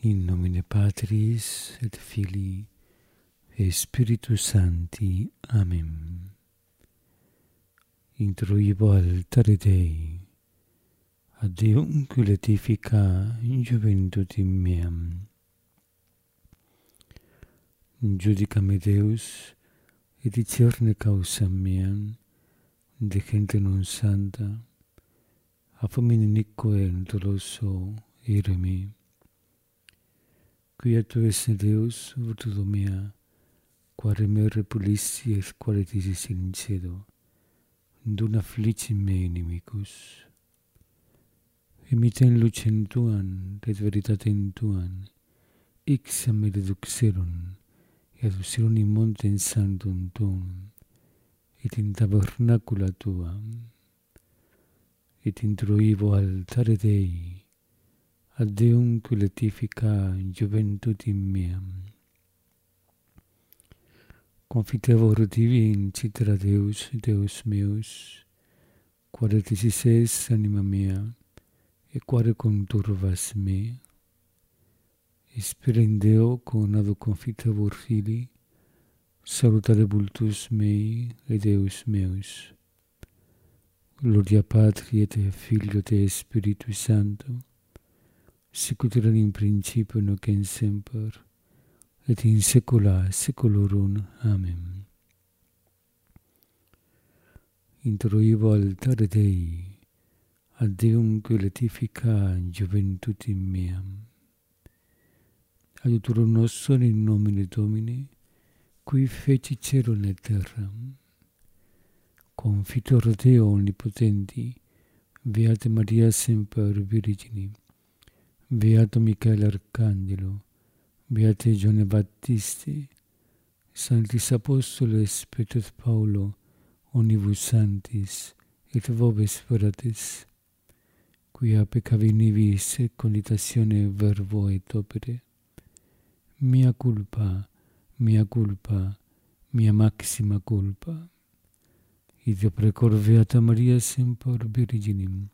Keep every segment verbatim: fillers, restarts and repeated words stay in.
In nomine Patris et Filii et Spiritus Sancti. Amen. Introibo altare Dei, ad Deum qui letifica in juventutim meam. Judicame Deus, et dicierne causam meam, de gente non santa, a famine inique et doloso ire me. Quia tu esse Deus, virtudo mea, quare me repulissi et quare tisis in cedo, duna flicim me inimicus. Emiten lucem tuan, et veritatem tuan, ixam me deduxeron, et aduceron in montem sanctum tuum, et in tabernacula tua, et introibo altare Dei, ad Deum qui letifica juventutim meam. Confitevor tibi in citra Deus, Deus meus, quare tisis es anima mea, e quare conturvas me. Spera in Deo con ado confitevor fili, salutare vultus mei e Deus meus. Gloria Patri et Filio et Spiritus Sancto, sicut erat in principio nunc et semper, et in saecula saeculorum. Amen. Introibo altare Dei, ad Deum qui letifica juventutim meam. Adiutorium nostrum in nomine Domini, qui feci caelum et terram. Confitor Deo omnipotenti, Beata Maria semper Virgine, Beato Michael Arcangelo, Beate Gione Battiste, Sanctis Apostoles Petro et Paulo, omnibus sanctis, et vobis fratres, quia peccavi nivis et conditatione verbo et opere, mea culpa, mea culpa, mea maxima culpa. Ideo precor Beata Maria semper Virginem,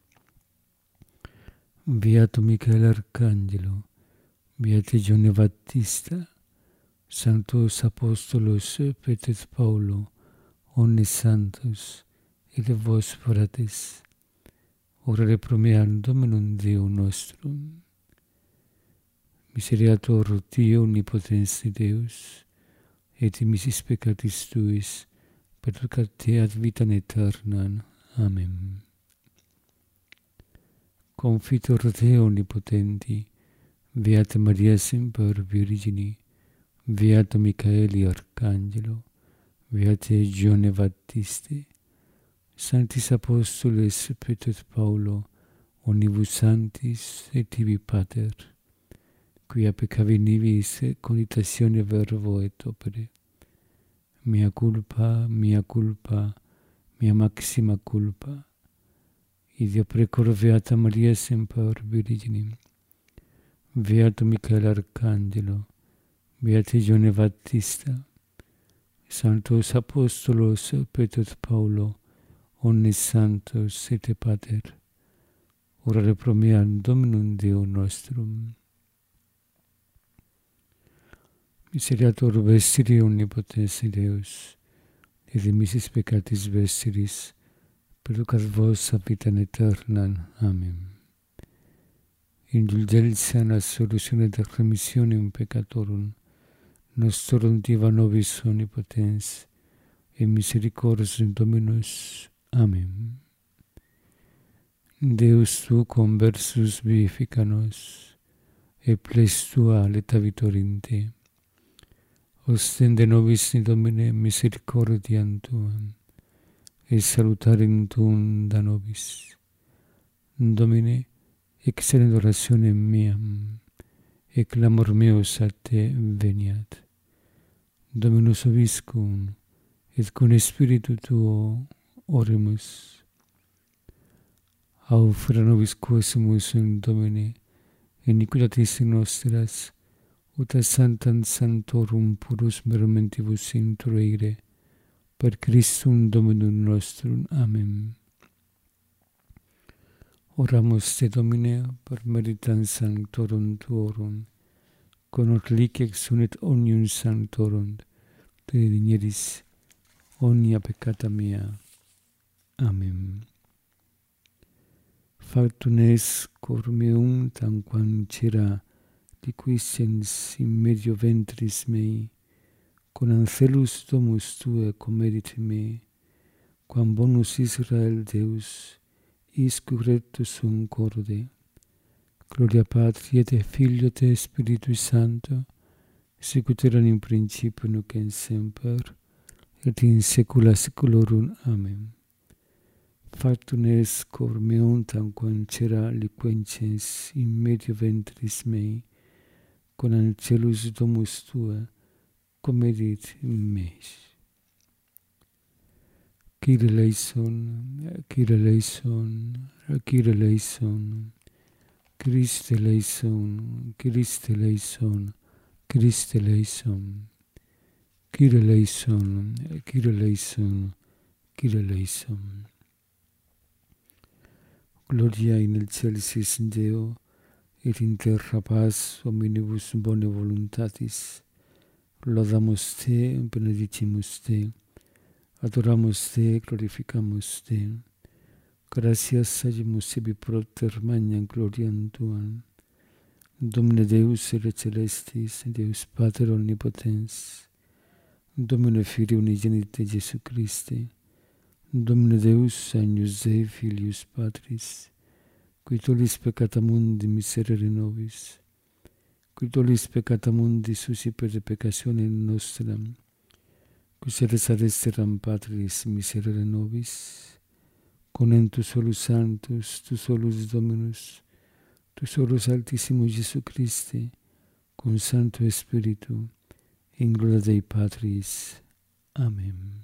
Beato Michael Arcangelo, Beate Gione Battista, Sanctos Apostolos Petro et Paulo, omnes santos, et vos fratres, orare pro meam Dominum Deum nostrum. Misereatur Dio omnipotens Deus, et missis peccatis tuis, perducat te ad vitam aeternam. Amen. Confitor Deo omnipotenti, Beata Maria semper Virgine, Beato Michaeli Arcangelo, Beate Gione Battiste, Sanctis Apostoles Petro et Paulo, omnibus sanctis et tibi Pater, quia peccavi nivis et conditatione verbo et opere, mea culpa, mea culpa, mea maxima culpa. Ideo precor Beata Maria semper Virginem, Beato Michael Arcangelo, Beate Gione Battista, Sanctos Apostolos Petro et Paulo, omnes santos et Pater, orare pro meam Dominum Deum nostrum. Misereatur vestiri omnipotens Deus, et de missis peccatis vestiris, perducat vos ad vitam aeternam. Amen. Indulgentia et absolutione et remissionem peccatorum, nostrorum diva nobis omnipotens, et misericordias Dominus. Amen. Deus tu conversus vivifica nos, et ples tua letavitur in te. Ostende nobis Domine misericordiam tuam, et salutarem tuum da nobis. Domine, excellent orationem meam, et clamor meus a te veniat. Dominus vobiscum, et con Spiritu tuo oremus. Aufera nobis quesumus in Domine, iniquitatis nostras, ut a santam sanctorum purus mermentibus introire, per Christum Dominum nostrum. Amen. Oramus te Domine per meritam sanctorum tuorum, con reliquia exunet omnium sanctorum, te digneris omnia peccata mea. Amen. Factum est cor meum tanquam cera liquescens in medio ventris mei, con angelus domus tue comedit me, quam bonus Israel Deus, isque rectus sum corde. Gloria Patri et Filio et Spiritui Sancto, sicut erat in principio nunc et semper, et in saecula saeculorum. Amen. Factum est cor meum tanquam cera liquescens in medio ventris mei, con angelus domus tue comedit me. Kyrie eleison, Kyrie eleison, Kyrie eleison, Christe eleison, Christe eleison, Christe eleison, Kyrie eleison, Kyrie eleison, Kyrie eleison. Gloria in excelsis Deo, et in terra paz omnibus bone voluntatis. Laudamus te, benedicimus te, adoramus te, glorificamus te. Gratias agimus sibi propter magnam gloriam tuam. Domine Deus ere celestis, Deus Pater omnipotens, Domine Filii unigenite Jesu Christe, Domine Deus agnus Dei Filius Patris, qui tollis peccata mundi miserere nobis, qui tollis peccata mundi suscipe de peccatione nostram, qui seres ad esteram Patris miserere nobis, con tu solus Sanctus, tu solus Dominus, tu solus Altissimus Jesu Christe, con Sancto Spiritu, in gloria Dei Patris. Amen.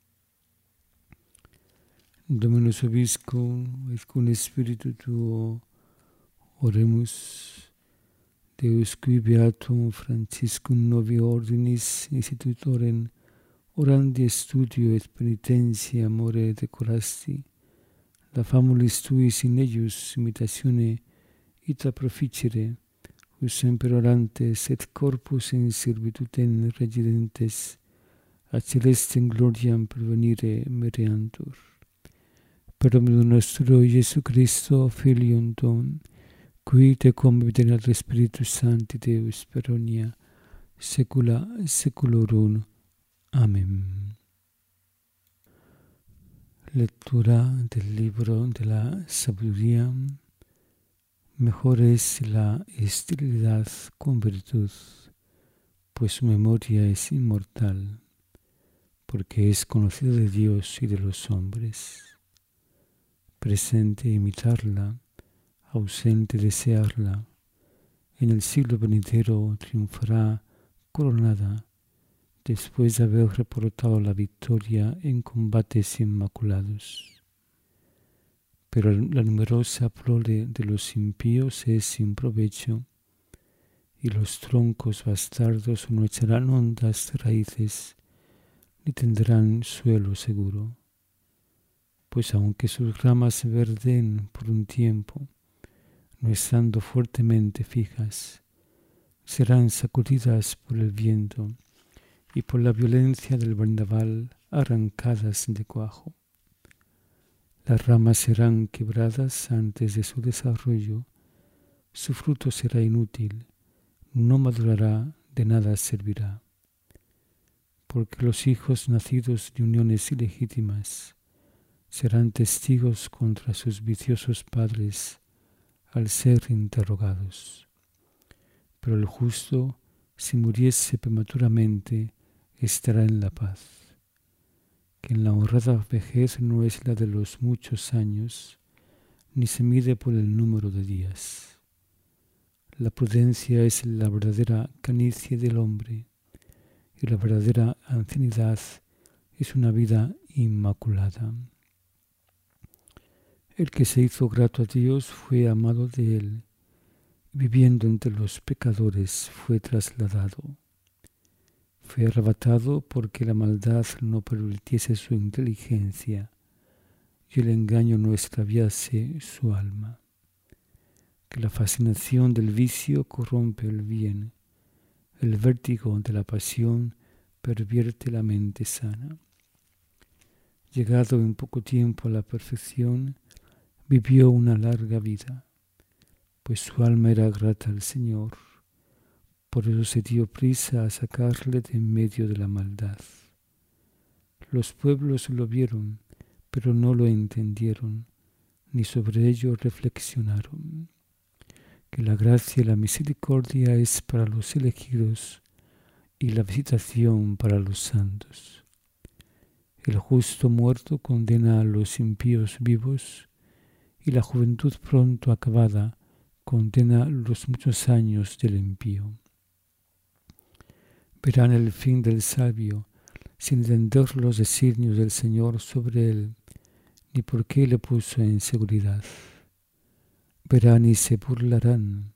Dominus vobiscum, et cum Spiritu tuo, oremus. Deus qui beatum Franciscum novi ordinis institutorem, orandi studio et penitentia amore decorasti, la famulis tuis in eius imitatione ita proficere, ut semper orantes et corpus in servitutem residentes, a celestem gloriam pervenire mereantur. Per Dominum nostro Iesu Christo, Filium tuum, qui te convivit ad Spiritus Sancti Deus per omnia saecula saeculorum. Amén. Lectura del libro de la sabiduría. Mejor es la esterilidad con virtud, pues su memoria es inmortal, porque es conocida de Dios y de los hombres. Presente imitarla, ausente desearla, en el siglo venidero triunfará coronada, después de haber reportado la victoria en combates inmaculados. Pero la numerosa prole de los impíos es sin provecho, y los troncos bastardos no echarán hondas raíces, ni tendrán suelo seguro. Pues aunque sus ramas verden por un tiempo, no estando fuertemente fijas, serán sacudidas por el viento y por la violencia del vendaval arrancadas de cuajo. Las ramas serán quebradas antes de su desarrollo, su fruto será inútil, no madurará, de nada servirá. Porque los hijos nacidos de uniones ilegítimas serán testigos contra sus viciosos padres al ser interrogados. Pero el justo, si muriese prematuramente, estará en la paz, que en la honrada vejez no es la de los muchos años, ni se mide por el número de días. La prudencia es la verdadera canicie del hombre, y la verdadera ancianidad es una vida inmaculada. El que se hizo grato a Dios fue amado de él, viviendo entre los pecadores fue trasladado. Fue arrebatado porque la maldad no pervirtiese su inteligencia y el engaño no extraviase su alma. Que la fascinación del vicio corrompe el bien el vértigo de la pasión pervierte la mente sana. Llegado en poco tiempo a la perfección, vivió una larga vida, pues su alma era grata al Señor. Por eso se dio prisa a sacarle de en medio de la maldad. Los pueblos lo vieron, pero no lo entendieron, ni sobre ello reflexionaron. Que la gracia y la misericordia es para los elegidos y la visitación para los santos. El justo muerto condena a los impíos vivos, y la juventud pronto acabada condena los muchos años del impío. Verán el fin del sabio, sin entender los designios del Señor sobre él, ni por qué le puso en seguridad. Verán y se burlarán,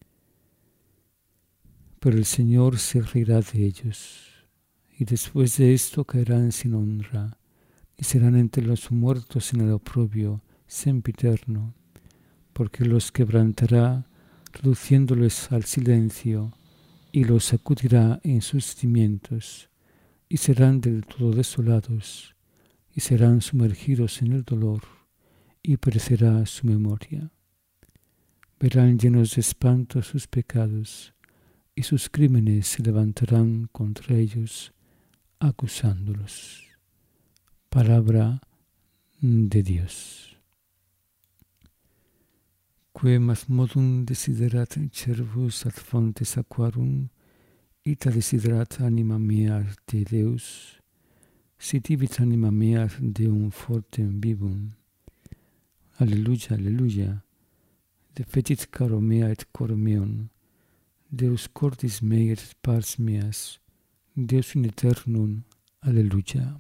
pero el Señor se reirá de ellos, y después de esto caerán sin honra, y serán entre los muertos en el oprobio sempiterno, porque los quebrantará, reduciéndoles al silencio, y los sacudirá en sus cimientos, y serán del todo desolados, y serán sumergidos en el dolor, y perecerá su memoria. Verán llenos de espanto sus pecados, y sus crímenes se levantarán contra ellos, acusándolos. Palabra de Dios. Que masmodum desiderat cervus ad fontes aquarum, ita desiderat anima mea te Deus, sitivit anima mea Deum fortem vivum. Alleluia, alleluia. Defetit caro mea et cor meum, Deus cordis mei et pars meas, Deus in aeternum, alleluia.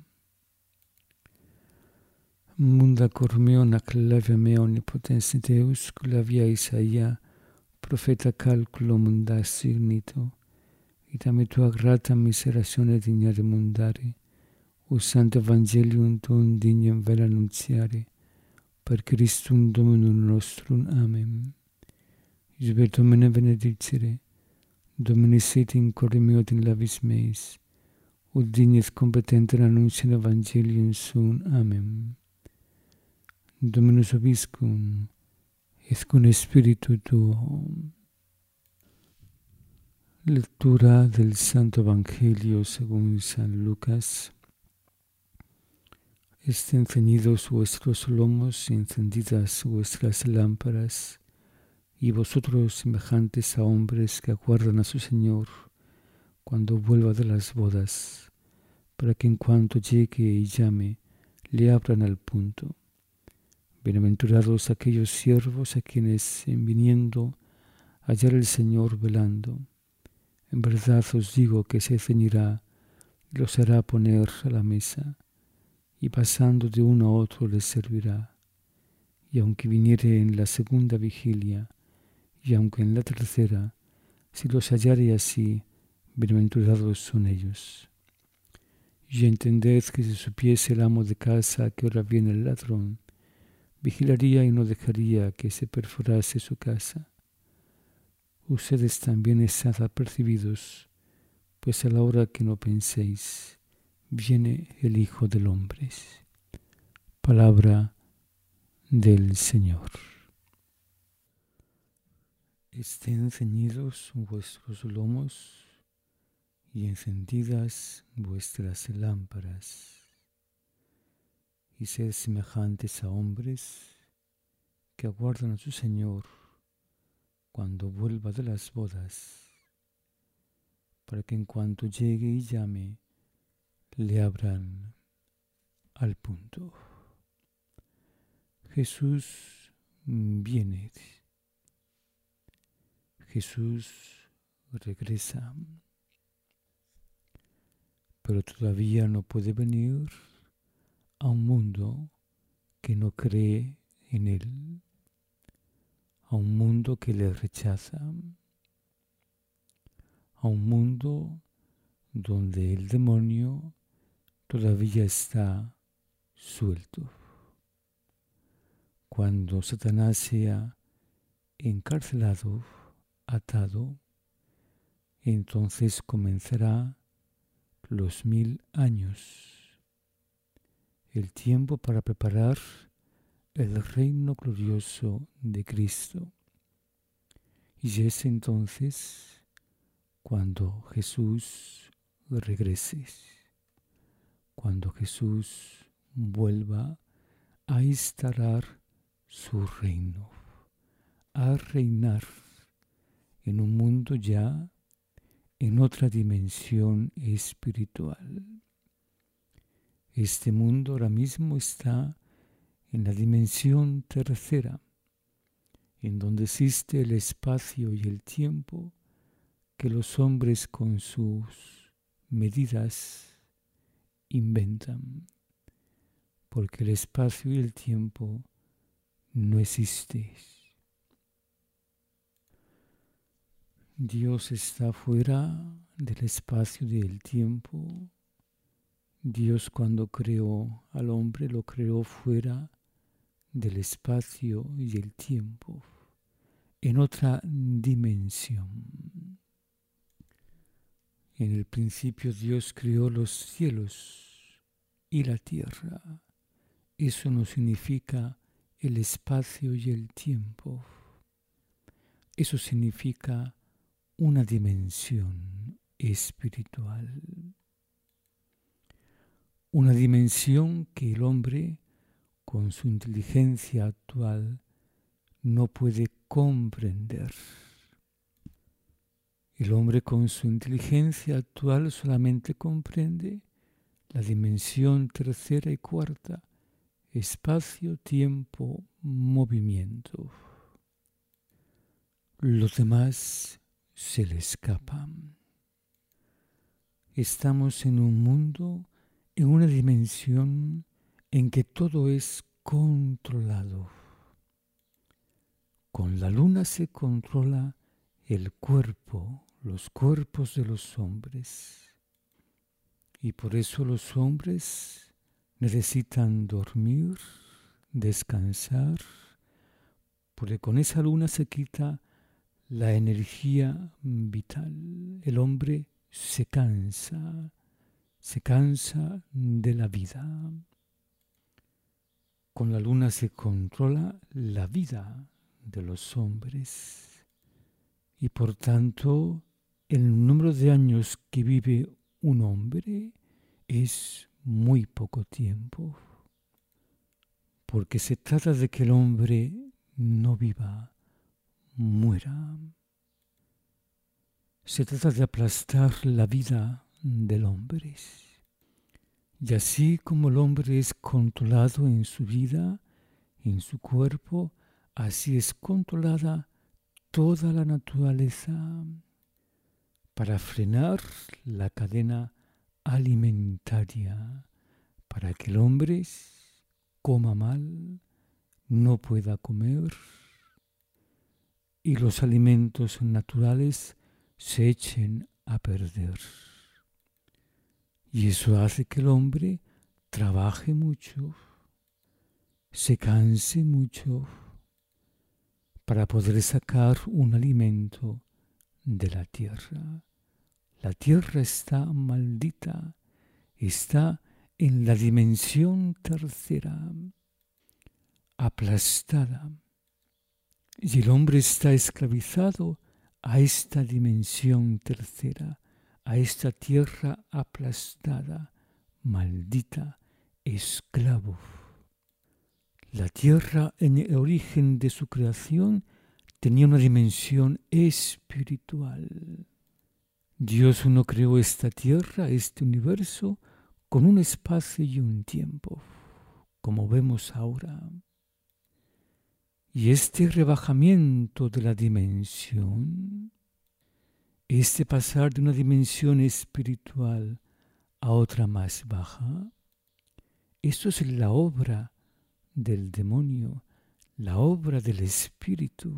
Munda cor meum ac lavia mea omnipotens Deus, clavia Isaia, profeta calculo munda signito, ita me tua grata miseratione dignare mundare, o santo evangelium tuum dignam vel annuntiare, per Christum Dominum nostrum. Amen. Iube Domine benedicere, Domine sit in corde meo in labis meis, ut dignes competenter annunciam evangelium suum. Amen. Dominus vobiscum, et cum spiritu tuo. Lectura del Santo Evangelio según San Lucas. Estén ceñidos vuestros lomos y encendidas vuestras lámparas, y vosotros semejantes a hombres que aguardan a su Señor cuando vuelva de las bodas, para que en cuanto llegue y llame, le abran al punto. Bienaventurados aquellos siervos a quienes, en viniendo, hallar el Señor velando. En verdad os digo que se ceñirá y los hará poner a la mesa, y pasando de uno a otro les servirá. Y aunque viniere en la segunda vigilia, y aunque en la tercera, si los hallare así, bienaventurados son ellos. Y entended que si supiese el amo de casa a qué hora viene el ladrón, vigilaría y no dejaría que se perforase su casa. Ustedes también estad apercibidos, pues a la hora que no penséis, viene el Hijo del Hombre. Palabra del Señor. Estén ceñidos vuestros lomos y encendidas vuestras lámparas, y sed semejantes a hombres que aguardan a su Señor cuando vuelva de las bodas, para que en cuanto llegue y llame, le abran al punto. Jesús viene. Jesús regresa, pero todavía no puede venir a un mundo que no cree en Él, a un mundo que le rechaza, a un mundo donde el demonio todavía está suelto. Cuando Satanás sea encarcelado, atado, entonces comenzará los mil años, el tiempo para preparar el reino glorioso de Cristo. Y es entonces cuando Jesús regrese, cuando Jesús vuelva a instaurar su reino, a reinar en un mundo ya en otra dimensión espiritual. Este mundo ahora mismo está en la dimensión tercera, en donde existe el espacio y el tiempo que los hombres con sus medidas inventan, porque el espacio y el tiempo no existen. Dios está fuera del espacio y del tiempo. Dios, cuando creó al hombre, lo creó fuera del espacio y el tiempo, en otra dimensión. En el principio Dios creó los cielos y la tierra. Eso no significa el espacio y el tiempo. Eso significa una dimensión espiritual. Una dimensión que el hombre, con su inteligencia actual, no puede comprender. El hombre con su inteligencia actual solamente comprende la dimensión tercera y cuarta, espacio, tiempo, movimiento. Los demás se le escapan. Estamos en un mundo, en una dimensión en que todo es controlado. Con la luna se controla el cuerpo, los cuerpos de los hombres. Y por eso los hombres necesitan dormir, descansar, porque con esa luna se quita la energía vital. El hombre se cansa, se cansa de la vida. Con la luna se controla la vida de los hombres y por tanto el número de años que vive un hombre es muy poco tiempo, porque se trata de que el hombre no viva, muera. Se trata de aplastar la vida del hombre. Y así como el hombre es controlado en su vida, en su cuerpo, así es controlada toda la naturaleza para frenar la cadena alimentaria, para que el hombre coma mal, no pueda comer y los alimentos naturales se echen a perder. Y eso hace que el hombre trabaje mucho, se canse mucho para poder sacar un alimento de la tierra. La tierra está maldita, está en la dimensión tercera, aplastada. Y el hombre está esclavizado a esta dimensión tercera, a esta tierra aplastada, maldita, esclavo. La tierra en el origen de su creación tenía una dimensión espiritual. Dios no creó esta tierra, este universo, con un espacio y un tiempo, como vemos ahora. Y este rebajamiento de la dimensión, este pasar de una dimensión espiritual a otra más baja, esto es la obra del demonio, la obra del espíritu,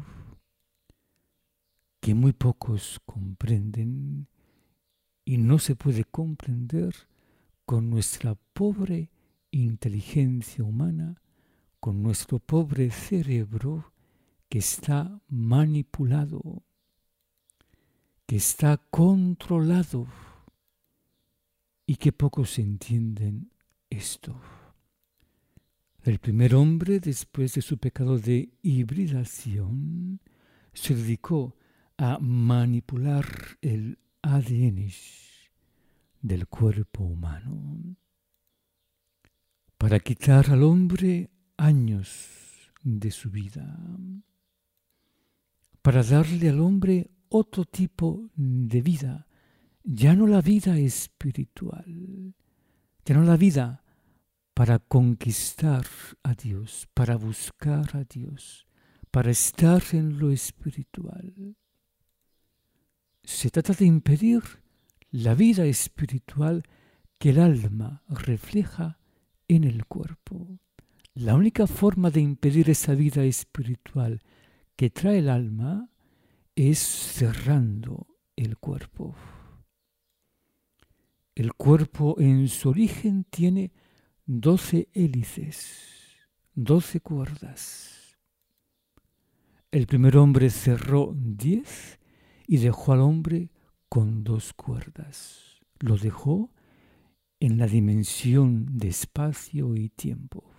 que muy pocos comprenden y no se puede comprender con nuestra pobre inteligencia humana, con nuestro pobre cerebro que está manipulado, que está controlado y que pocos entienden esto. El primer hombre, después de su pecado de hibridación, se dedicó a manipular el A D N del cuerpo humano para quitar al hombre años de su vida, para darle al hombre otro tipo de vida, ya no la vida espiritual, ya no la vida para conquistar a Dios, para buscar a Dios, para estar en lo espiritual. Se trata de impedir la vida espiritual que el alma refleja en el cuerpo. La única forma de impedir esa vida espiritual que trae el alma es cerrando el cuerpo. El cuerpo en su origen tiene doce hélices, doce cuerdas. El primer hombre cerró diez y dejó al hombre con dos cuerdas. Lo dejó en la dimensión de espacio y tiempo.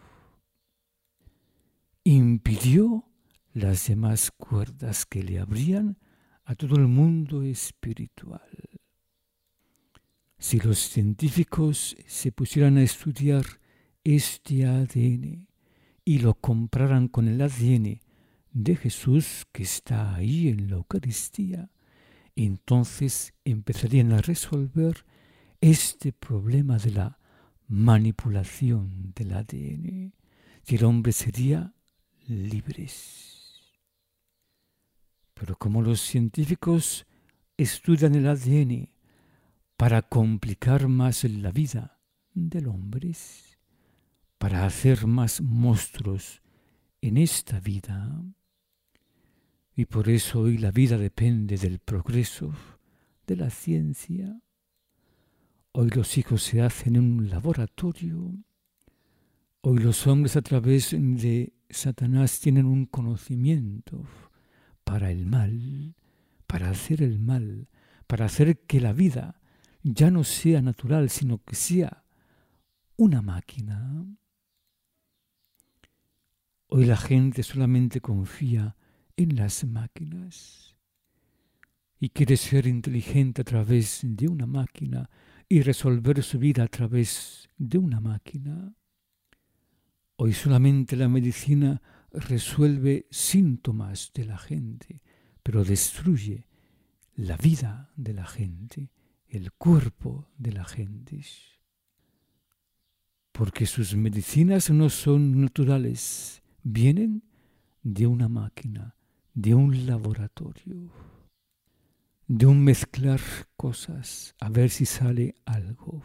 Impidió las demás cuerdas que le abrían a todo el mundo espiritual. Si los científicos se pusieran a estudiar este A D N y lo compararan con el A D N de Jesús que está ahí en la Eucaristía, entonces empezarían a resolver este problema de la manipulación del A D N y el hombre sería libre. Pero como los científicos estudian el A D N para complicar más la vida del hombre, para hacer más monstruos en esta vida, y por eso hoy la vida depende del progreso de la ciencia. Hoy los hijos se hacen en un laboratorio. Hoy los hombres a través de Satanás tienen un conocimiento para el mal, para hacer el mal, para hacer que la vida ya no sea natural, sino que sea una máquina. Hoy la gente solamente confía en las máquinas y quiere ser inteligente a través de una máquina y resolver su vida a través de una máquina. Hoy solamente la medicina resuelve síntomas de la gente, pero destruye la vida de la gente, el cuerpo de la gente. Porque sus medicinas no son naturales, vienen de una máquina, de un laboratorio, de un mezclar cosas, a ver si sale algo.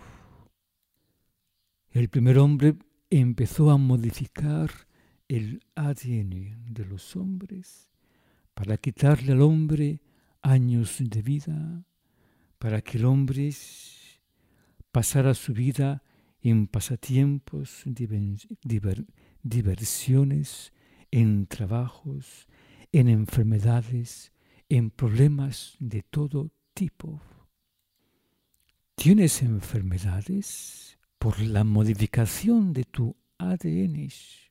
El primer hombre empezó a modificar el A D N de los hombres para quitarle al hombre años de vida, para que el hombre pasara su vida en pasatiempos, diver, diversiones, en trabajos, en enfermedades, en problemas de todo tipo. ¿Tienes enfermedades por la modificación de tu A D N?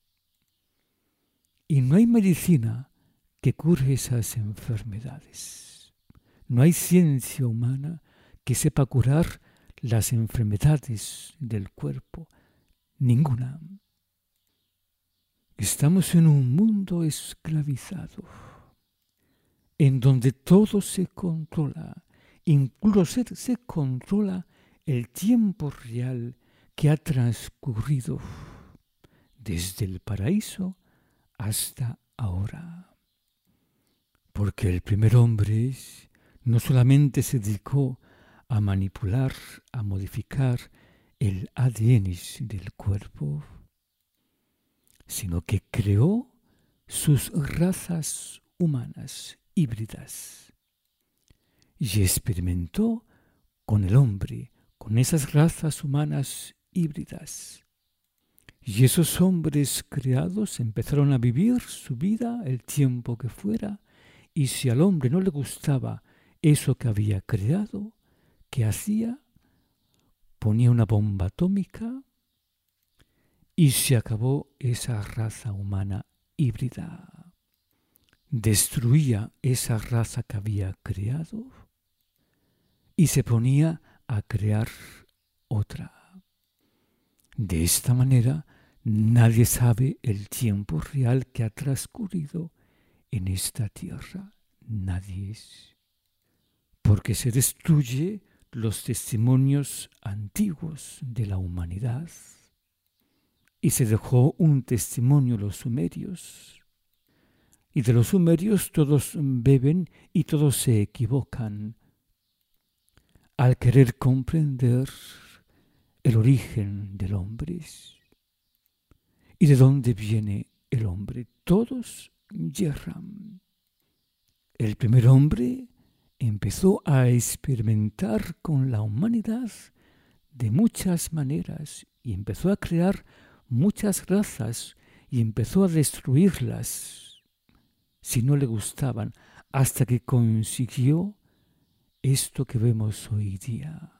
Y no hay medicina que cure esas enfermedades. No hay ciencia humana que sepa curar las enfermedades del cuerpo. Ninguna. Estamos en un mundo esclavizado, en donde todo se controla, incluso se, se controla el tiempo real que ha transcurrido desde el paraíso hasta ahora. Porque el primer hombre no solamente se dedicó a manipular, a modificar el A D N del cuerpo, sino que creó sus razas humanas híbridas y experimentó con el hombre, con esas razas humanas híbridas. Y esos hombres creados empezaron a vivir su vida el tiempo que fuera, y si al hombre no le gustaba eso que había creado, ¿qué hacía? Ponía una bomba atómica y se acabó esa raza humana híbrida. Destruía esa raza que había creado y se ponía a crear otra. De esta manera, nadie sabe el tiempo real que ha transcurrido en esta tierra. Nadie es. Porque se destruye los testimonios antiguos de la humanidad. Y se dejó un testimonio los sumerios. Y de los sumerios todos beben y todos se equivocan al querer comprender el origen del hombre. ¿Y de dónde viene el hombre? Todos yerran. El primer hombre empezó a experimentar con la humanidad de muchas maneras y empezó a crear muchas razas y empezó a destruirlas si no le gustaban, hasta que consiguió esto que vemos hoy día.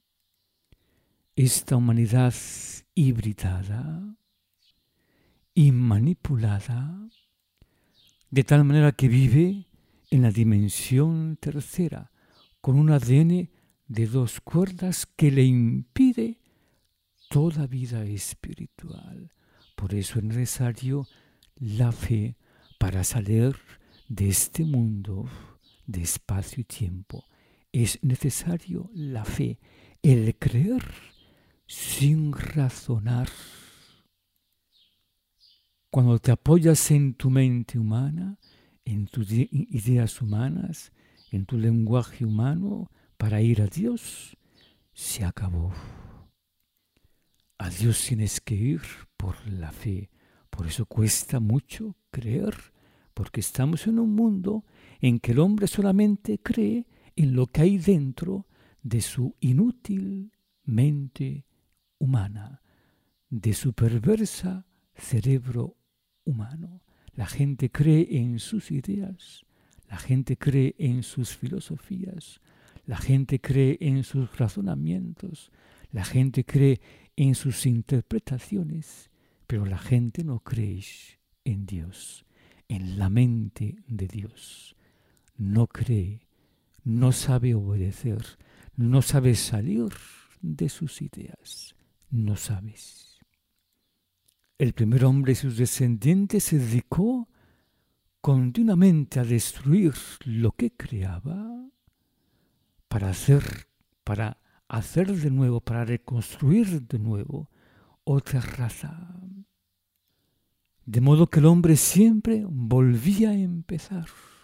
Esta humanidad hibridada y manipulada, de tal manera que vive en la dimensión tercera, con un A D N de dos cuerdas que le impide toda vida espiritual. Por eso es necesario la fe para salir de este mundo de espacio y tiempo. Es necesario la fe, el creer sin razonar. Cuando te apoyas en tu mente humana, en tus ideas humanas, en tu lenguaje humano, para ir a Dios, se acabó. A Dios tienes que ir por la fe. Por eso cuesta mucho creer, porque estamos en un mundo en que el hombre solamente cree en lo que hay dentro de su inútil mente humana, de su perversa cerebro humano. La gente cree en sus ideas, la gente cree en sus filosofías, la gente cree en sus razonamientos, la gente cree en sus interpretaciones, pero la gente no cree en Dios, en la mente de Dios. No cree, no sabe obedecer, no sabe salir de sus ideas, no sabes. El primer hombre y sus descendientes se dedicó continuamente a destruir lo que creaba para hacer, para hacer de nuevo, para reconstruir de nuevo otra raza. De modo que el hombre siempre volvía a empezar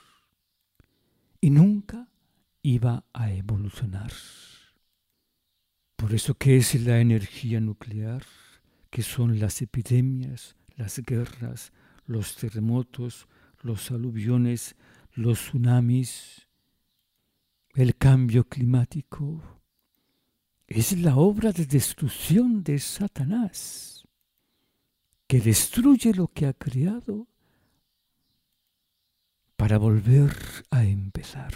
y nunca iba a evolucionar. Por eso, ¿qué es la energía nuclear? ¿Qué son las epidemias, las guerras, los terremotos, los aluviones, los tsunamis, el cambio climático? Es la obra de destrucción de Satanás, que destruye lo que ha creado para volver a empezar.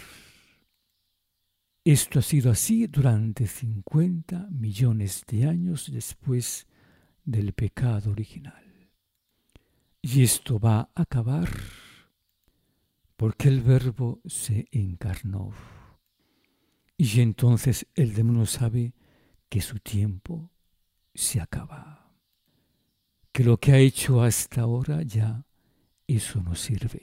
Esto ha sido así durante cincuenta millones de años después del pecado original. Y esto va a acabar porque el Verbo se encarnó. Y entonces el demonio sabe que su tiempo se acaba. Que lo que ha hecho hasta ahora ya, eso no sirve.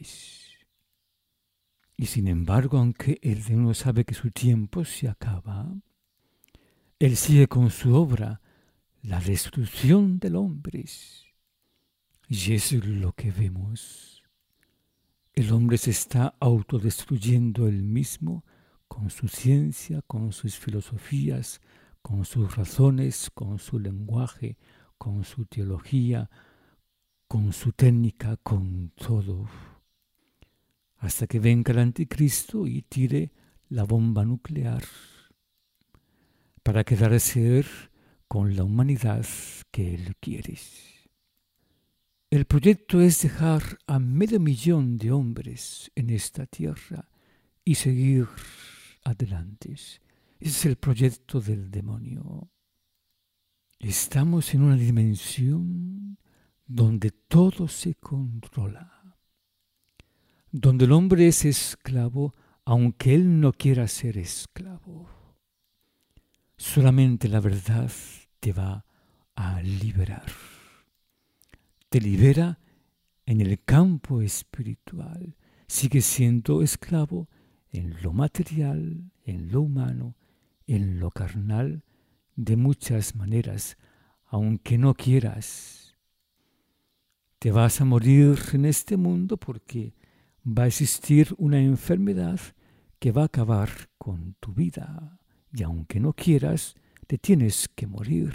Y sin embargo, aunque el demonio sabe que su tiempo se acaba, él sigue con su obra, la destrucción del hombre. Y eso es lo que vemos. El hombre se está autodestruyendo él mismo con su ciencia, con sus filosofías, con sus razones, con su lenguaje, con su teología, con su técnica, con todo. Hasta que venga el anticristo y tire la bomba nuclear para quedarse con la humanidad que él quiere. El proyecto es dejar a medio millón de hombres en esta tierra y seguir adelante. Ese es el proyecto del demonio. Estamos en una dimensión donde todo se controla, donde el hombre es esclavo aunque él no quiera ser esclavo. Solamente la verdad te va a liberar. Te libera en el campo espiritual. Sigues siendo esclavo en lo material, en lo humano, en lo carnal, de muchas maneras, aunque no quieras. Te vas a morir en este mundo porque va a existir una enfermedad que va a acabar con tu vida. Y aunque no quieras, te tienes que morir.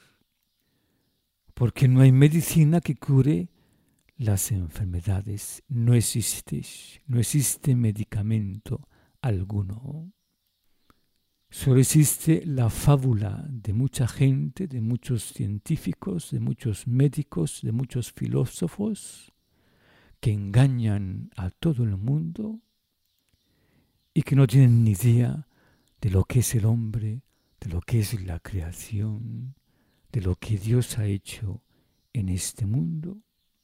Porque no hay medicina que cure las enfermedades. No existe, no existe medicamento alguno. Solo existe la fábula de mucha gente, de muchos científicos, de muchos médicos, de muchos filósofos que engañan a todo el mundo y que no tienen ni idea de lo que es el hombre, de lo que es la creación, de lo que Dios ha hecho en este mundo.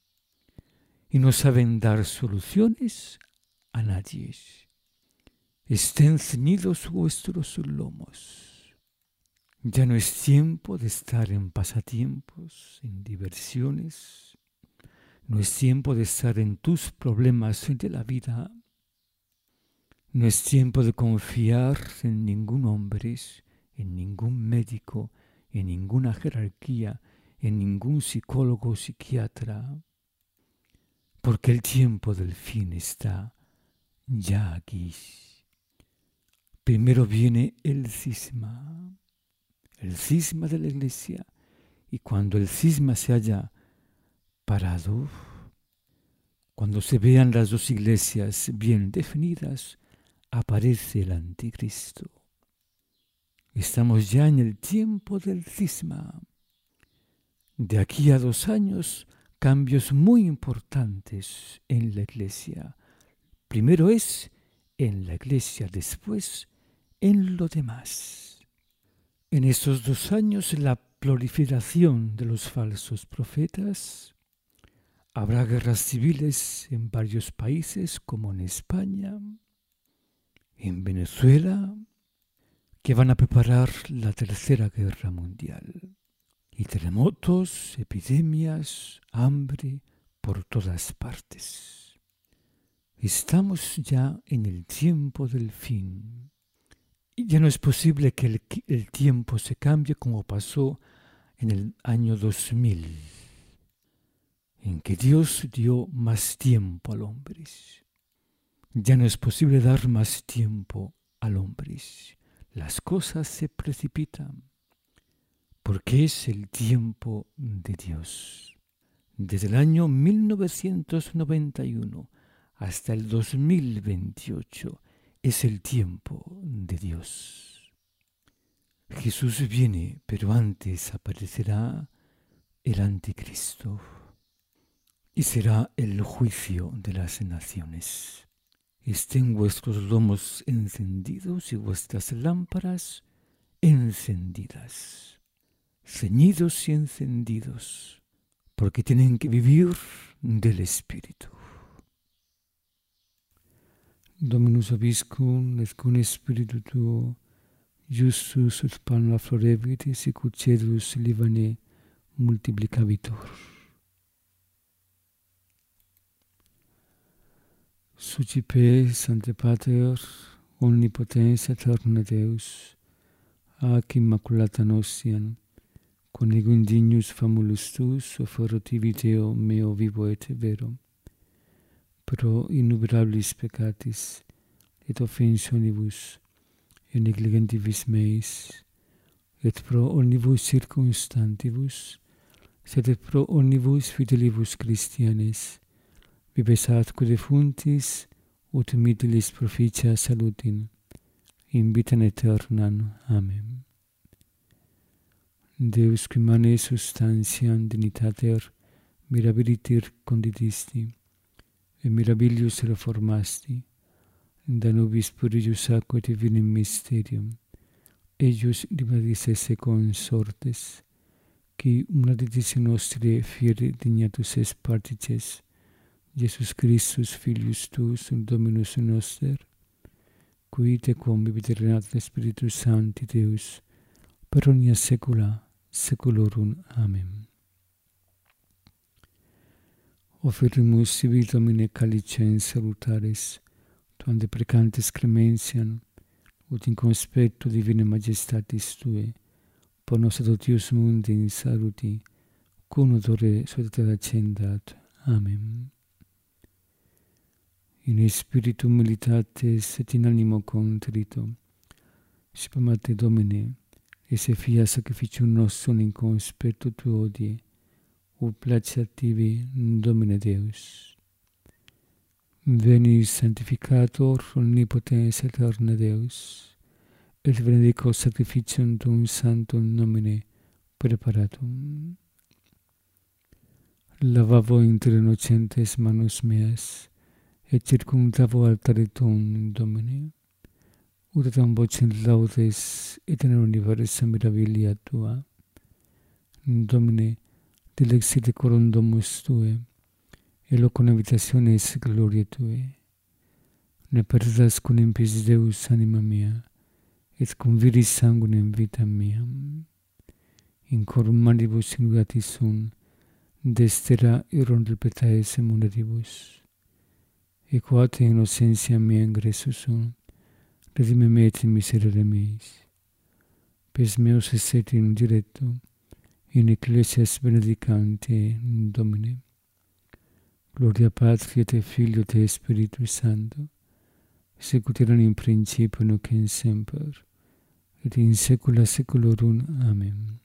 Y no saben dar soluciones a nadie. Estén ceñidos vuestros lomos. Ya no es tiempo de estar en pasatiempos, en diversiones. No es tiempo de estar en tus problemas de la vida. No es tiempo de confiar en ningún hombre, en ningún médico, en ninguna jerarquía, en ningún psicólogo o psiquiatra. Porque el tiempo del fin está ya aquí. Primero viene el cisma, el cisma de la iglesia. Y cuando el cisma se haya parado, cuando se vean las dos iglesias bien definidas, aparece el anticristo. Estamos ya en el tiempo del cisma. De aquí a dos años, cambios muy importantes en la iglesia. Primero es en la iglesia, después en lo demás. En estos dos años, la proliferación de los falsos profetas. Habrá guerras civiles en varios países, como en España, en Venezuela, que van a preparar la tercera guerra mundial. Y terremotos, epidemias, hambre por todas partes. Estamos ya en el tiempo del fin. Y ya no es posible que el, el tiempo se cambie como pasó en el año dos mil, en que Dios dio más tiempo al hombre. Ya no es posible dar más tiempo al hombre. Las cosas se precipitan, porque es el tiempo de Dios. Desde el año mil novecientos noventa y uno hasta el dos mil veintiocho es el tiempo de Dios. Jesús viene, pero antes aparecerá el anticristo y será el juicio de las naciones. Estén vuestros lomos encendidos y vuestras lámparas encendidas, ceñidos y encendidos, porque tienen que vivir del Espíritu. Dominus Vobiscum, et cum Spiritu tuo, justus ut panna florevit, sicut cedrus Libane multiplicavitur. Sucipe, Sancte Pater, omnipotens aeterna Deus, ac immaculata nostiam, con ego indignus famulus tuus, offerotivi Deo meo vivo et vero, pro innumerabilis peccatis, et offensionibus, et negligentibus meis, et pro omnibus circumstantibus, sed et pro omnibus fidelibus Christianes, vivesatque defuntis, ut mitilis proficia salutin, in vitam aeternam. Amen. Deus qui mane substantiam dignitater mirabiliter conditisti, et mirabilius reformasti, da nobis spurius aquae divinem mysterium, eius ribadisse consortes, qui unaditis nostri fieri dignatus es partices, Jesus Christus filius tuus, Dominus noster, qui te convivit renat Spiritus Sancti Deus, per omnia saecula saeculorum. Amen. Oferimus sibi Domine calicem salutaris, tuam deprecantes clementiam, ut in conspectu divine majestatis Tue, por nos adoptius mundi in saluti, cum odore suavitate accendat. Amen. In spiritu militatis et in animo contrito, spamate Domine, esse fia sacrificium nostrum in conspectu Tuo odie, ut placeat tibi, Domine Deus. Veni sanctificator omnipotens aeterne Deus, et benedico sacrificium Tuum sanctum nomine preparatum. Lavavo inter innocentes manus meas, et circumdavo altare Tuum, Domine, ut etam vocem laudes et in universa mirabilia Tua. Domine, dilexite corum domus Tue, e locum habitationis gloriae Tuae. Ne perdas cum impis Deus anima mea, et cum viris sanguinem vitam meam. In corum manibus inviati sunt, destera iron repetaes emuneribus. E quate innocentia mea ingressus sunt, redime me et in miserere meis. Pes meus esset in diretto, in ecclesias benedicante Domine. Gloria Patri et Filio et Spiritus Sancto, sicut erat in principio nunc et semper, et in saecula saeculorum. Amen.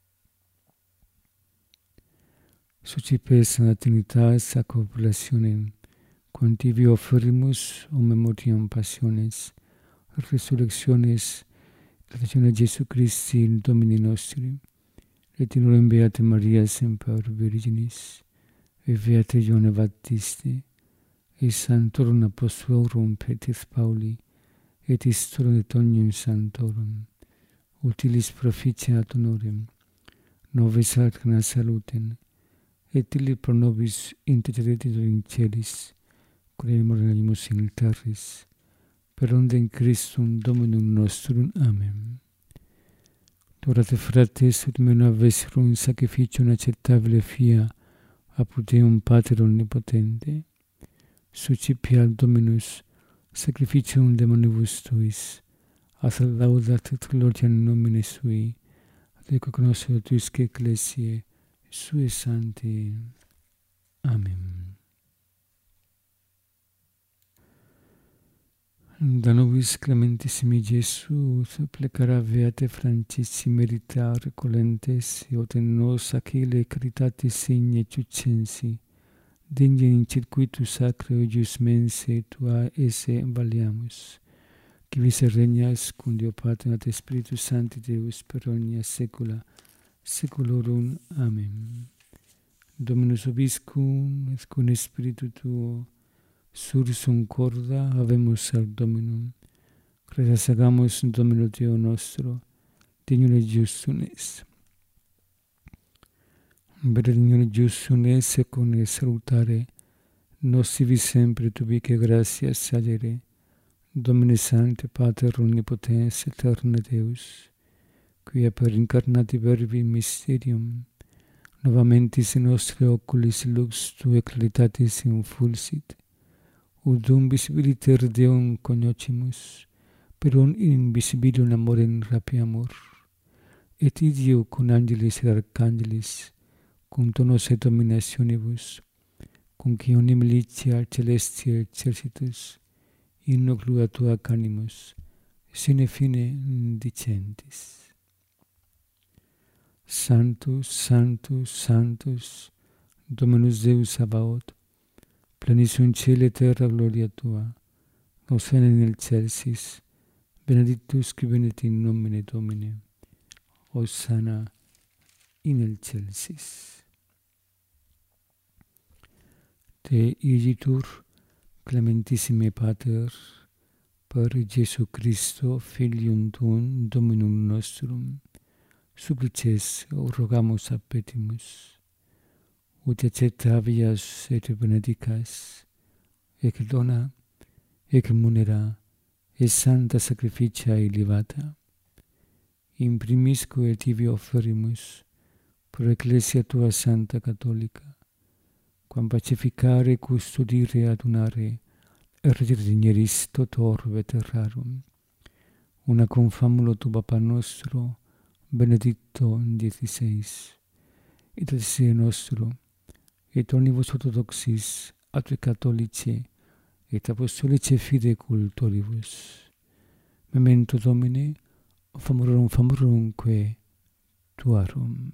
Sucipes a Trinitas ac oblationem, quam tibi offerimus o memoriam passiones, resurrectiones, et passiones Jesu Christi Domini nostri, et in orem Beate Maria semper Virginis, et Beate Ioanne Baptiste, et Sanctorum Apostolorum Petris Pauli, et Istorum et omnium Sanctorum, utilis proficiat honorem, nobis arcana salutem, et illi pro nobis intercedit in celis, quae moralimus in terris, per ondem Christum Dominum nostrum. Amen. Dorate frates, ut mena vesrum sacrificium acceptabile fia, apud Deum Pater omnipotente, sucipiat Dominus sacrificium de manibus Tuis, ad laudat et gloria nomine Sui, ad equaconoscere Tuisque ecclesiae Sui Sancti. Amen. Da nobis clementissimi Jesu, supplicara Beate Francisci merita recolentes, et in nos Achille caritatis signe ciucensi, digne in circuitus sacro eius mensae Tua esse valiamus, qui vis regnas cum Deo Pater et Spiritus Sancti Deus per omnia saecula saeculorum. Amen. Dominus vobiscum, et cum Spiritu Tuo, sursum corda habemus ad Dominum, gratias agamus Domino Deo nostro, dignum et justum est. Vere dignum et justum est, secundum salutare, nos sivi sempre tubique gratias agere, Domine Sancte Pater omnipotens aeterne Deus, quia per incarnati verbi mysterium, novamentis in nostri oculis lux Tuae claritatis infulsit, ut dum visibiliter Deum cognoscimus, per un invisibilium amorem rapiamur, et idio cum angelis et archangelis, cum tonos et dominationibus, cum cione militia celestia exercitus, in nucleo Tua canimus, sine fine dicentis. Sanctus, Sanctus, Sanctus, Dominus Deus Sabaoth, plenis in cielo et terra gloria Tua, Hosanna in excelsis, benedictus qui venit in nomine Domini, Hosanna in excelsis. Te igitur, clementissime Pater, per Gesù Christo, Filium Tuum, Dominum nostrum, supplices rogamus a petimus, ut accettavias et benedicas, ec dona, ec munera, et santa sacrificia elevata, in primisco et tibi offerimus, pro Ecclesia tua Santa Catholica, quam pacificare, custodire, adunare, et redigneris tot orbe terrarum, una confamulo tu Papa nostro, Benedicto diciseis, et ecclesia nostro, et omnibus orthodoxis, atque catholici, et apostolici fide cultoribus. Memento Domine, famorum famorumque tuarum.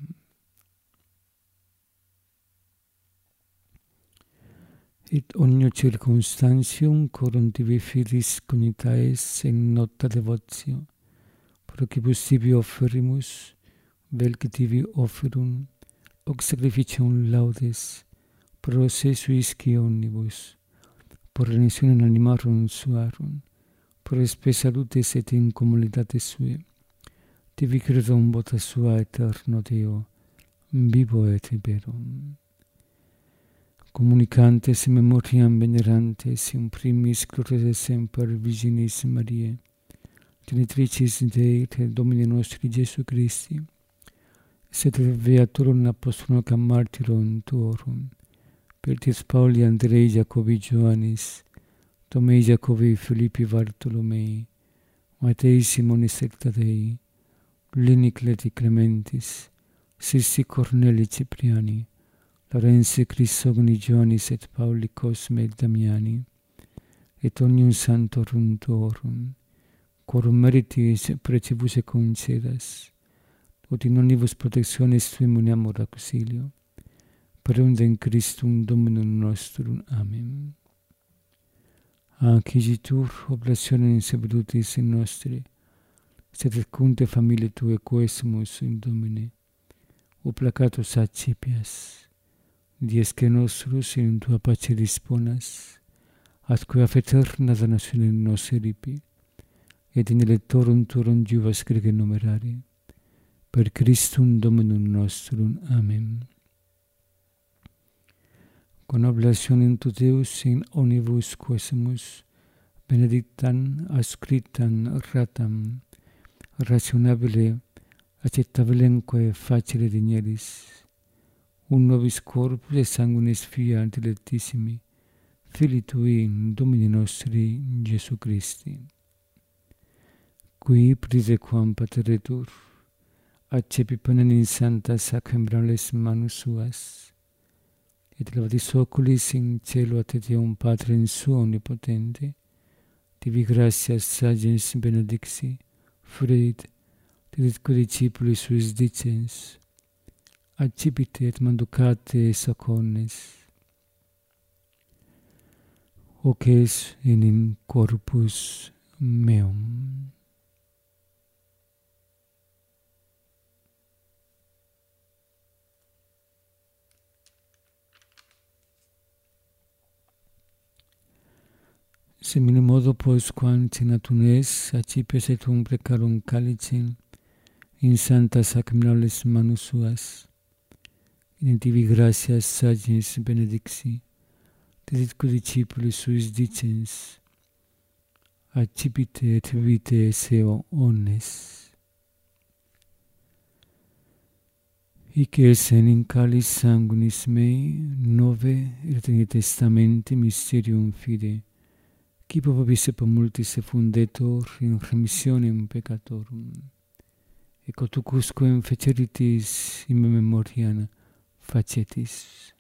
Et omnio circumstantium corum tibi filis conitaes in nota devotio, procibus tibi offerimus, vel que tibi offerum, hoc sacrificium laudes, pro se suisci omnibus, por remissionem animarum suarum, pro spe salutes et in communitate sue, tibi credum vota sua eterno Deo, vivo et liberum. Communicantes in memoriam venerantes in primis gloriae semper Virginis Mariae, Genitricis Dei et Domini nostri Jesu Christi, sed beaturum apostolum et martyrum tuorum, Petrus Pauli, Andrei, Jacobi, Ioannis, Tomei, Jacobi, Filippi, Bartolomei, Matei, Simone, secta Dei, Lini, Cleti, Clementis, Sissi, Corneli, Cipriani, Larense, Chrysogoni, Ioannis et Pauli, Cosme et Damiani, et omnium santorum tuorum, quorum meritis precibus et concedas, ut in omnibus protectionis tui muniamur auxilio, per undem Christum Dominum nostrum. Amen. Acquisitur oblationem severutis in nostri, sed secunde familiae Tue quesumus in Domine, o placatus accipias, diesque nostrus in Tua pace disponas, atque af aeterna danationem nos eripi, et in electorum Tuorum juvas grege numerari, per Christum Dominum nostrum. Amen. Con oblationem tu Deus in omnibus quesumus, benedictam, ascriptam, ratam, rationabile, accettabilemque facile digneris, un nobis corpus et sanguinis fia dilectissimi, Filii Tui, Domini nostri, Jesu Christi, qui pride quam pateretur, accepi panem in santa sacramenales manus suas, et levatis oculis in cielo ad Deum Patrem suo omnipotente, tibi gratias sagens benedixi, fruit, diditque discipuli suis dicens, accipite et manducate sacones, hoc es in corpus meum. Simile modo postquam cenatum es, accipias et um precarum calicem, in santa sacramentales manus suas, in tibi gratias sagens benedixi, diditque discipuli suis dicens, accipite et vitae seo omnes. Hic es in calis sanguinis mei, nove et in testamenti mysterium fide, qui probabisse per multis effundetur in remissionem peccatorum, et cotucusquem feceritis in me memoriam facetis.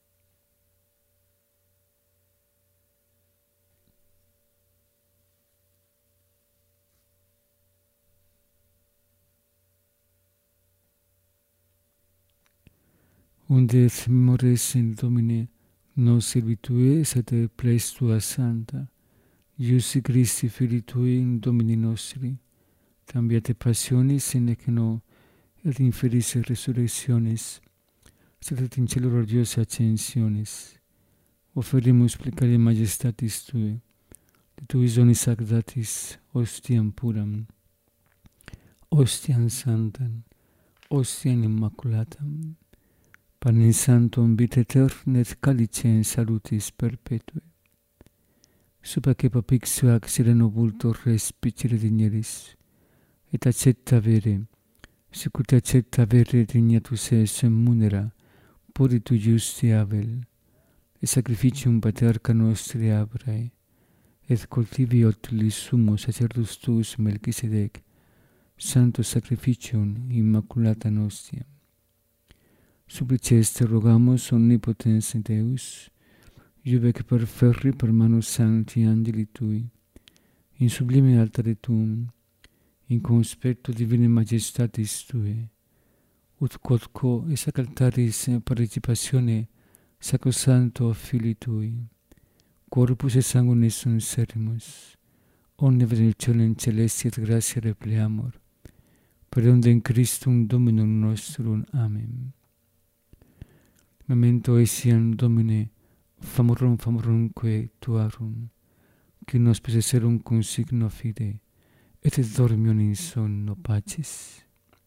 Unde memores in Domine nos servitue, sed ples Tua Santa, Iusi Christi Filii Tui in Domini nostri, cambiate passionis in ecno et in felice resurrectionis, sed et in cielo gloriosa ascensionis, offerimus plecare majestatis Tui, de tui doni sanctatis, ostiam puram, ostiam sanctam, ostiam immaculatam, panem sanctum vitae aeterna et calicem salutis perpetue. Supaque papixio ac sireno vultor respicere digneris, et accetta vere, sicut accetta vere dignatus es munera, puritu justi Abel, et sacrificium paterca nostri Abrae, et cultivi otilis sumo sacerdos tuus Melchisedec, sanctus sacrificium immaculata nostra. Supplices te rogamus omnipotens Deus, iuvec per ferri per manus sancti angeli tui, in sublime altare tuum, in conspecto divine majestatis tue, ut quodquo es ac altaris participatione sacrosancto Filii tui, corpus et sanguine sunt serimus, omne benedictionem celesti et gratia repleamur, per eundem Christum Dominum nostrum. Amen. Memento etiam Domine, famorum famorumque tuarum, qui nos possesserum consigno fide, et dormium in sonno pacis.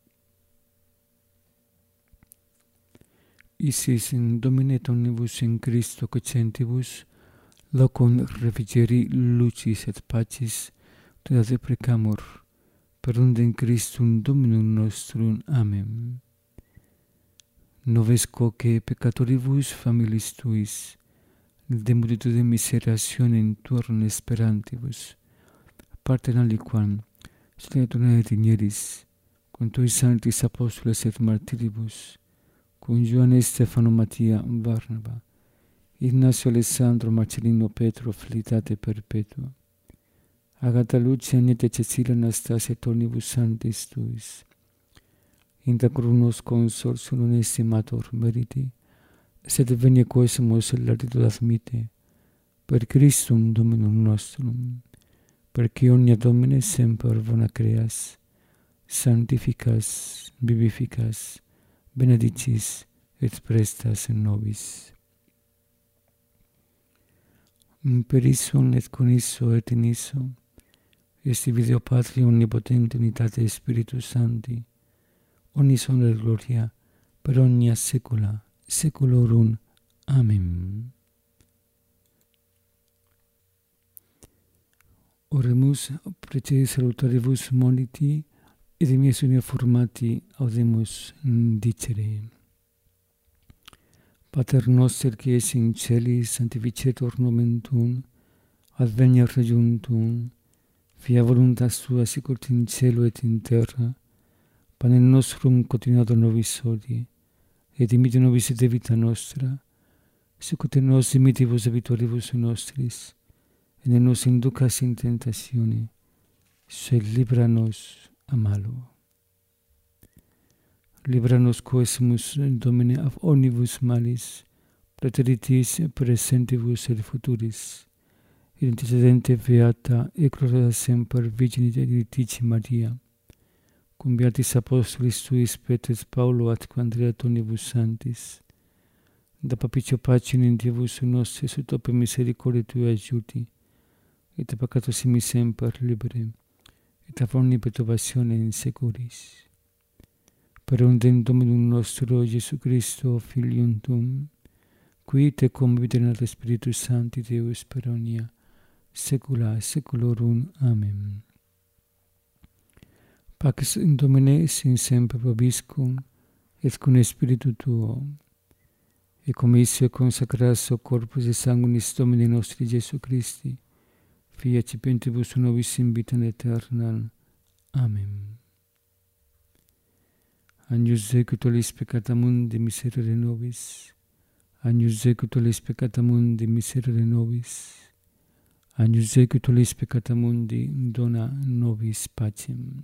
Isis in Domine et omnibus in Christo cocentibus, locum refrigeri lucis et pacis, te deprecamur, per eundem Christum Dominum nostrum. Amen. Novesco que peccatoribus familis tuis, de multitude miserationem tuorum esperantibus, partem aliquam, scelerae digneris, cum tui sanctis apostoles et martiribus, cum Ioanne Stefano Mattia Barnaba, Ignacio Alessandro Marcellino Petro Filitate Perpetua, Agata Lucia Agnete Cecilia Anastasia et omnibus sanctis tuis, inter crunos consortium non estimator meriti, sed venia quesumus larditud admite, per Christum Dominum nostrum, perque omnia Domine semper bona creas, sanctificas, vivificas, benedicis et prestas in nobis. Per issum et con isso et in isso, esti video Patri omnipotente unitate Spiritus Sancti, omnis honor et gloria per omnia saecula saeculorum. Amen. Oremus prece salutaribus moniti, et mies unia formati audemus dicere. Pater noster qui es in celis, sanctificetur nomen tuum, adveniat regnum tuum, fia voluntas tua sicut in cielo et in terra. Panem nostrum quotidianum nobis hodie, et dimitte nobis debita nostra, sicut et nos dimittivus debitoribus nostris, et ne nos inducas in tentatione, sed libera nos a malo. Libera nos quesumus, Domine, ab omnibus malis, praeteritis praesentibus et futuris, et intercedente beata et gloriosa semper Virgine Dei Maria, cum beatis apostolis tuis Petro et Paulo atque Andrea et omnibus sanctis, da papicio pacem in Dievus nostris ut opere misericordiae Tui adjuti, et a peccatos imi semper libere, et ab omni perturbatione in securis. Per eundem Dominum nostro Iesu Christo, Filium Tuum, qui tecum vitae Spiritus Sancti Deus per omnia saecula saeculorum. Amen. Pax in Domine sin semper vobiscum, et cum Spiritu Tuo, et cum issue consacratio corpus et sanguinis Domini nostri Iesu Christi, Fii acipentibus nobis in vitam aeternam. Amen. Agnus Dei qui tollis peccata mundi, miserere nobis. Agnus Dei qui tollis peccata mundi, miserere nobis. Agnus Dei qui tollis peccata mundi, dona nobis pacem.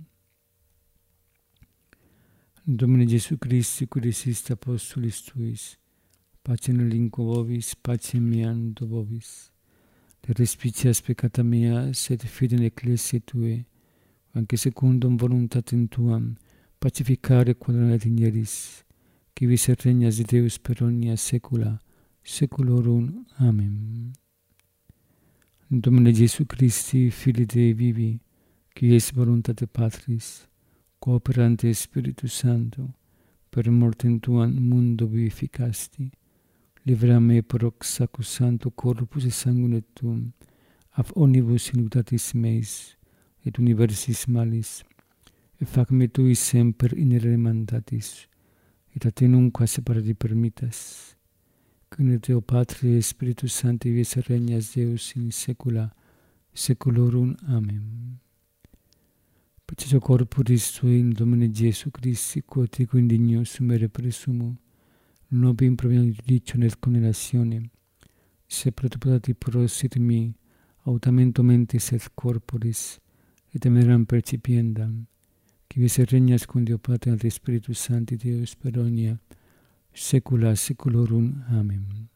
Domine Iesu Christi, qui resist apostolis tuis, pacem relinquo vobis, pacem meam do vobis. Le respicias peccata mea, sed fidem ecclesiae Tue, anque secundum voluntatem Tuam, pacificare quodam digneris, qui vis et regnas Deus per omnia saecula saeculorum. Amen. Domine Gesù Christi, Filii Dei vivi, qui es voluntate Patris, cooperante Spiritus Sancto, per mortem Tuam mundo vivificasti, libera me per hoc sacrosancto corpus et sanguine Tuum, ab omnibus iniquitatis meis, et universis malis, et fac me Tui semper inere mandatis, et a Te nunquam separati permittas, que Deo Patri et Spiritus Sancti vies et regnas Deus in saecula saeculorum. Amen. Perciò corporis Tui in Domine Gesù Christi, quod ego indigno sumere presumo, nobi in proviam judicio et condemnatione, se protopotati prosit mi, autamento mentis et corporis, et emeram percipiendam, qui vies et regnas cum Deo Patri et Spiritus Sancti Deus per omnia saecula saeculorum. Amen.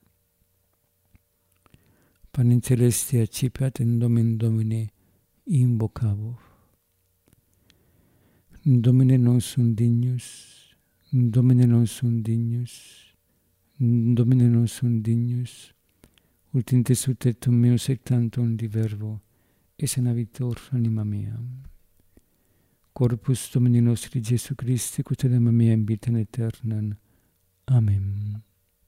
Panem celeste accipiat in nomen Domini invocavo. Domine non sum dignus, Domine non sum dignus, Domine non sum dignus, ultinte sutetum meus et tantum di verbo, et sanavitur anima mea. Corpus Domini nostri Gesù Christi, quod anima mea in vitam aeternam. Amen.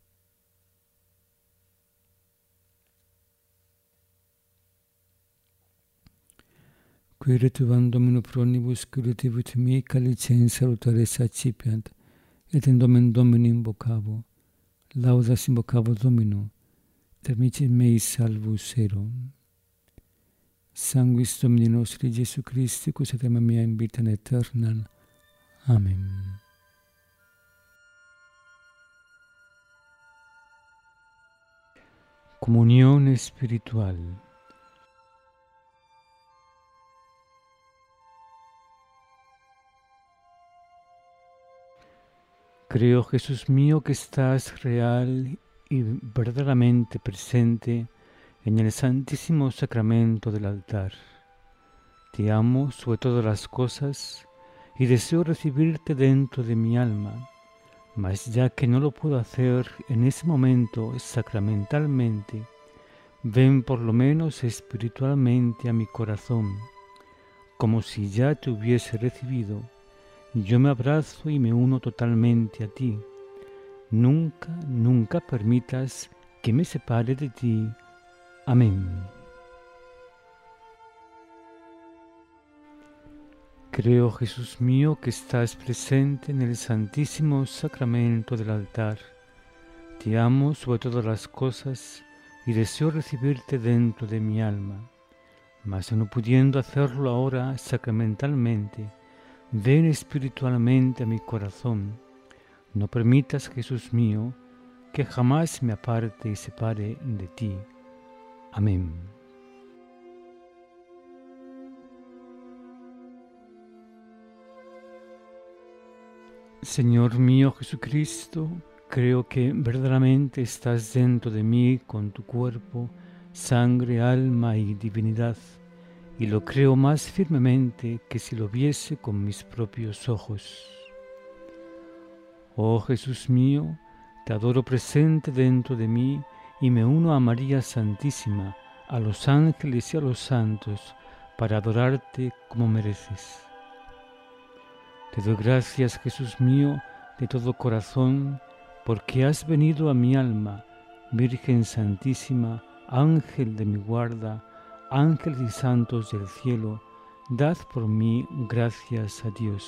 Qui retuvam Domino pro omnibus crutivit mihi calicem salutaris accipiat, et in nomen Domini invocavo, laudas invocavo Domino, termicis mei salvus ero. Sanguis Domini nostri Gesù Christi, quod anima mea in vitam aeternam. Amen. Comunión espiritual. Creo, Jesús mío, que estás real y verdaderamente presente en el santísimo sacramento del altar. Te amo sobre todas las cosas y deseo recibirte dentro de mi alma, mas ya que no lo puedo hacer en ese momento sacramentalmente, ven por lo menos espiritualmente a mi corazón, como si ya te hubiese recibido. Yo me abrazo y me uno totalmente a ti. Nunca, nunca permitas que me separe de ti. Amén. Creo, Jesús mío, que estás presente en el santísimo sacramento del altar. Te amo sobre todas las cosas y deseo recibirte dentro de mi alma. Mas no pudiendo hacerlo ahora sacramentalmente, ven espiritualmente a mi corazón. No permitas, Jesús mío, que jamás me aparte y separe de ti. Amén. Señor mío Jesucristo, creo que verdaderamente estás dentro de mí con tu cuerpo, sangre, alma y divinidad, y lo creo más firmemente que si lo viese con mis propios ojos. Oh Jesús mío, te adoro presente dentro de mí y me uno a María Santísima, a los ángeles y a los santos, para adorarte como mereces. Te doy gracias, Jesús mío, de todo corazón, porque has venido a mi alma, Virgen Santísima, Ángel de mi guarda, ángeles y santos del cielo, dad por mí gracias a Dios.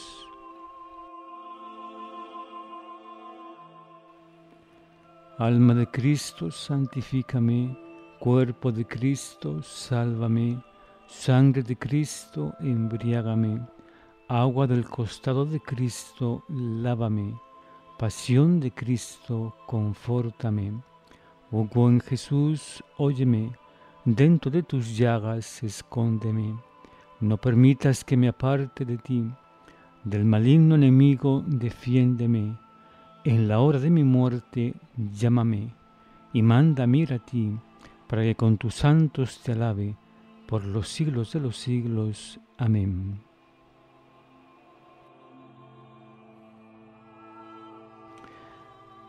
Alma de Cristo, santifícame, cuerpo de Cristo, sálvame, sangre de Cristo, embriágame, agua del costado de Cristo, lávame, pasión de Cristo, confórtame. Oh buen Jesús, óyeme, dentro de tus llagas escóndeme, no permitas que me aparte de ti, del maligno enemigo defiéndeme, en la hora de mi muerte llámame, y mándame ir a ti, para que con tus santos te alabe, por los siglos de los siglos. Amén.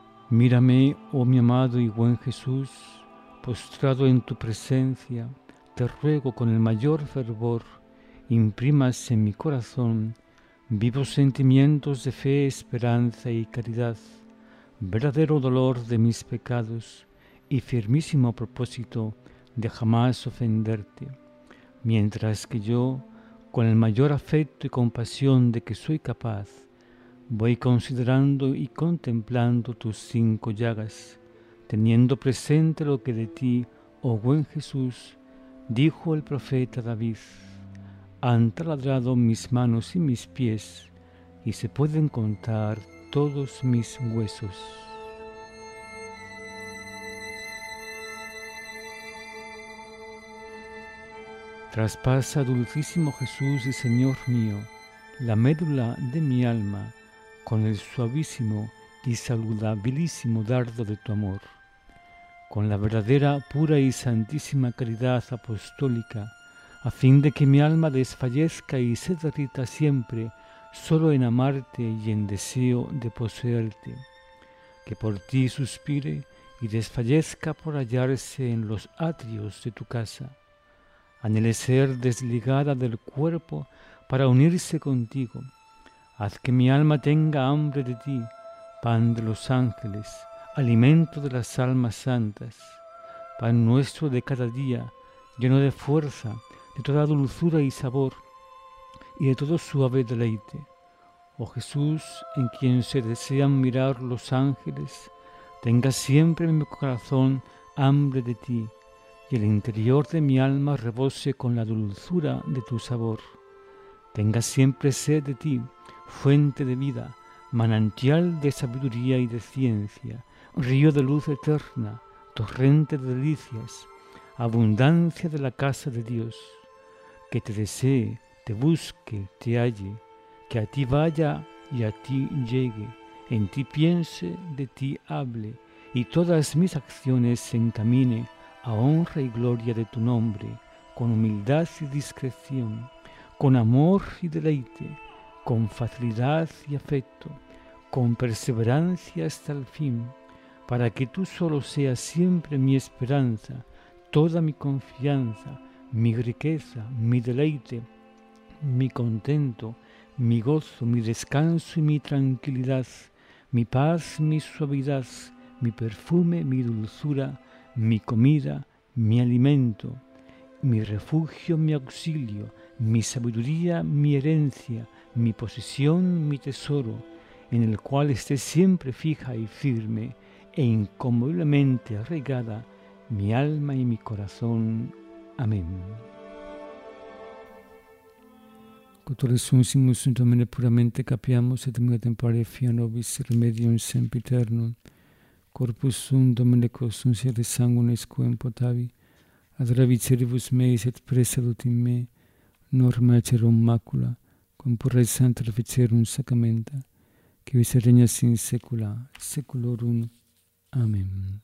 Mírame, oh mi amado y buen Jesús, postrado en tu presencia, te ruego con el mayor fervor, imprimas en mi corazón vivos sentimientos de fe, esperanza y caridad, verdadero dolor de mis pecados y firmísimo propósito de jamás ofenderte, mientras que yo, con el mayor afecto y compasión de que soy capaz, voy considerando y contemplando tus cinco llagas, teniendo presente lo que de ti, oh buen Jesús, dijo el profeta David: han taladrado mis manos y mis pies, y se pueden contar todos mis huesos. Traspasa, dulcísimo Jesús y Señor mío, la médula de mi alma con el suavísimo y saludabilísimo dardo de tu amor, con la verdadera, pura y santísima caridad apostólica, a fin de que mi alma desfallezca y se derrita siempre solo en amarte y en deseo de poseerte, que por ti suspire y desfallezca por hallarse en los atrios de tu casa. Anhele ser desligada del cuerpo para unirse contigo. Haz que mi alma tenga hambre de ti, pan de los ángeles, alimento de las almas santas, pan nuestro de cada día, lleno de fuerza, de toda dulzura y sabor, y de todo suave deleite. Oh Jesús, en quien se desean mirar los ángeles, tenga siempre en mi corazón hambre de ti, y el interior de mi alma rebose con la dulzura de tu sabor. Tenga siempre sed de ti, fuente de vida, manantial de sabiduría y de ciencia, río de luz eterna, torrente de delicias, abundancia de la casa de Dios. Que te desee, te busque, te halle, que a ti vaya y a ti llegue, en ti piense, de ti hable, y todas mis acciones se encamine a honra y gloria de tu nombre, con humildad y discreción, con amor y deleite, con facilidad y afecto, con perseverancia hasta el fin, para que tú solo seas siempre mi esperanza, toda mi confianza, mi riqueza, mi deleite, mi contento, mi gozo, mi descanso y mi tranquilidad, mi paz, mi suavidad, mi perfume, mi dulzura, mi comida, mi alimento, mi refugio, mi auxilio, mi sabiduría, mi herencia, mi posesión, mi tesoro, en el cual esté siempre fija y firme e inconmoviblemente arraigada mi alma y mi corazón. Amén. Cotore sunsimus Domine puramente capiamus et mula tempore fia nobis remedium sempiternum. Corpus sum Domine quos unciere sanguine quem potavi, ad ravicieribus meis et presalut in me, norma acerum macula, cum purre sancta officierum sacramenta, qui vis regnas in saecula saeculorum. Amen.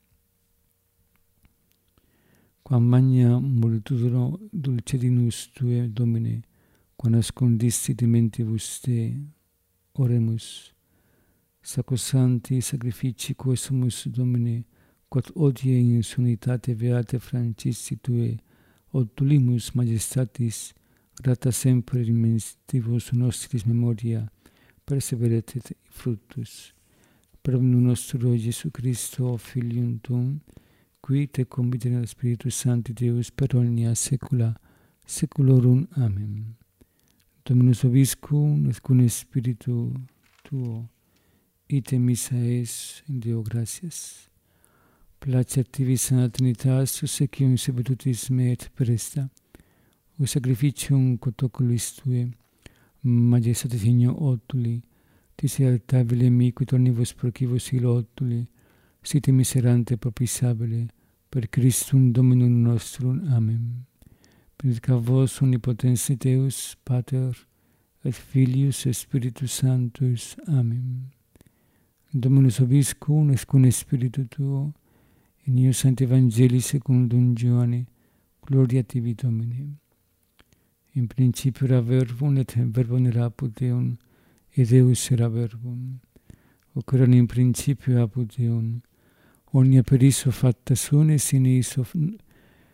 Quam magna multitudo dulcedinus Tue, Domine, quam ascondisti dementibus Te, oremus. Sacrosancti sacrifici quae sumus, Domine, quod odie in sunitate beate Francisci Tue, otulimus majestatis, grata semper in mentibus nostris memoria, perseveret et fructus. Per omnium nostro Iesu Christo, Filium Tuum, qui te convite Spiritus Sancti Deus per omnia saecula saeculorum. Amen. Dominus vobiscum et cum spiritu tuo, ite missa es in Deo gratias. Placet tibi sana Trinitas, seccium sebetutis me et presta, o sacrificium quod oculis Tue, majestatis igno otuli, tisi altabile mi, quid omnibus procivos ilo otuli, site miserante propisabile, per Christum Dominum nostrum. Amen. Benedicat vos omnipotens Deus, Pater, et Filius, et Spiritus Sanctus. Amen. Dominus vobiscum et cum spiritu tuo, in eo Sancti Evangelii secundum Ioanne, gloria tibi Domine. In principio era verbum, et verbum era apud Deum, et Deus era verbum. Hoc erat in principio apud Deum. Omnia per iso facta sunt, et in iso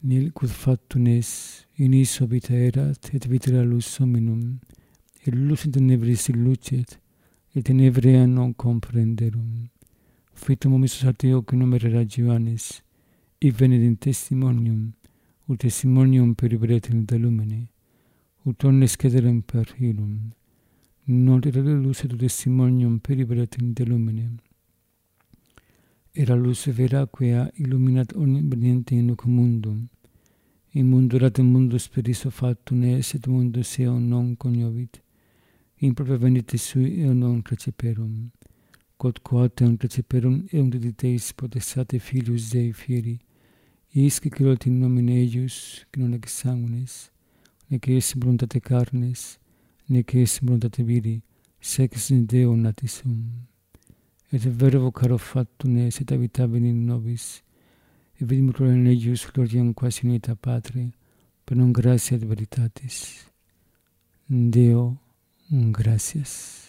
nil quod factum es, in iso vita erat, et vita lux hominum, et lux in tenebris illucet, et tenebrea non comprenderum. Fitum omissus arteo que numerera Johannes, et venit in testimonium, ut testimonium peribret in de lumine, ut omnes cederem per ilum. Non era lux et testimonium peribret in de lumine. Era lux vera quia illuminat omniente in hoc mundum. In mundo erat in mundus per iso factum es, et mundus eo non cognovit. In propria venite sui eo non receperum. Quod quatem receperum eum dediteis potestate filius Dei fieri, isque creot in nomine eius, qui non ex sanguinis, nec es voluntate carnes, nec es voluntate viri, sex in Deo natis sum. Et verbo caro factum es, et habitabit in nobis, et vidimus in eius gloriam quasi unita Patre, per non gratia et veritatis. Deo, gratias.